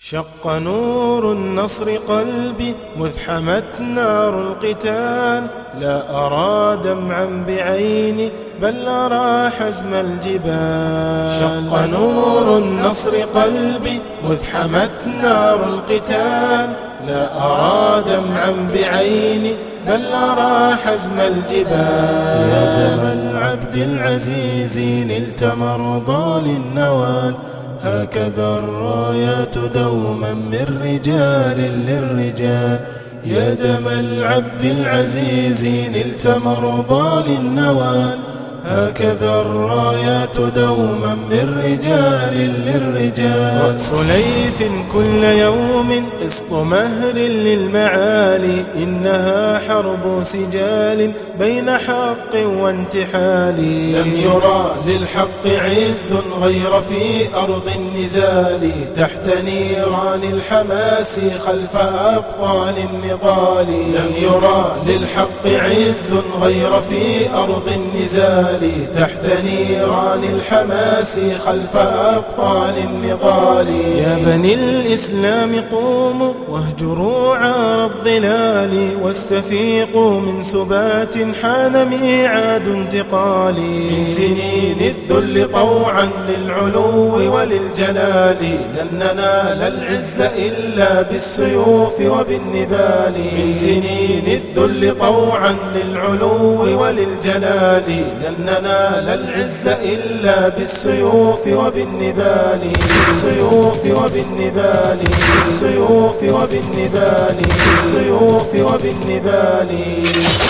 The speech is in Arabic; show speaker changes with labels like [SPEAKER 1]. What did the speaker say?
[SPEAKER 1] شق نور النصر قلبي مذ حمت نار القتال، لا أرى دمعا بعيني بل أرى حزم الجبال. شق نور النصر قلبي مذ حمت نار القتال، لا أرى دمعا بعيني بل أرى حزم الجبال. يا دم العبد العزيز نلت مرضى للنوال، هكذا الرايات دوما من رجال للرجال. يا دم العبد العزيز نلت مرضى للنوال، هكذا الرايات دوما من رجال للرجال. رأس ليث كل يوم قسط مهر للمعالي، إنها حرب سجال بين حق وانتحال. لم يرى للحق عز غير في أرض النزال، تحت نيران الحماس خلف أبطال النضال. لم يرى للحق عز غير في أرض النزال، تحت نيران الحماس خلف أبطال النضال. يا بني الإسلام قوموا واهجروا عار الظلال، واستفيقوا من سبات حان ميعاد انتقال. من سنين الذل طوعا للعلو وللجلال، لن ننال العز إلا بالسيوف وبالنبال. من سنين الذل طوعا للعلو وللجلال، لن ننال العز إلا بالسيوف وبالنبال. بالسيوف وبالنبال، بالسيوف وبالنبال، بالسيوف وبالنبال.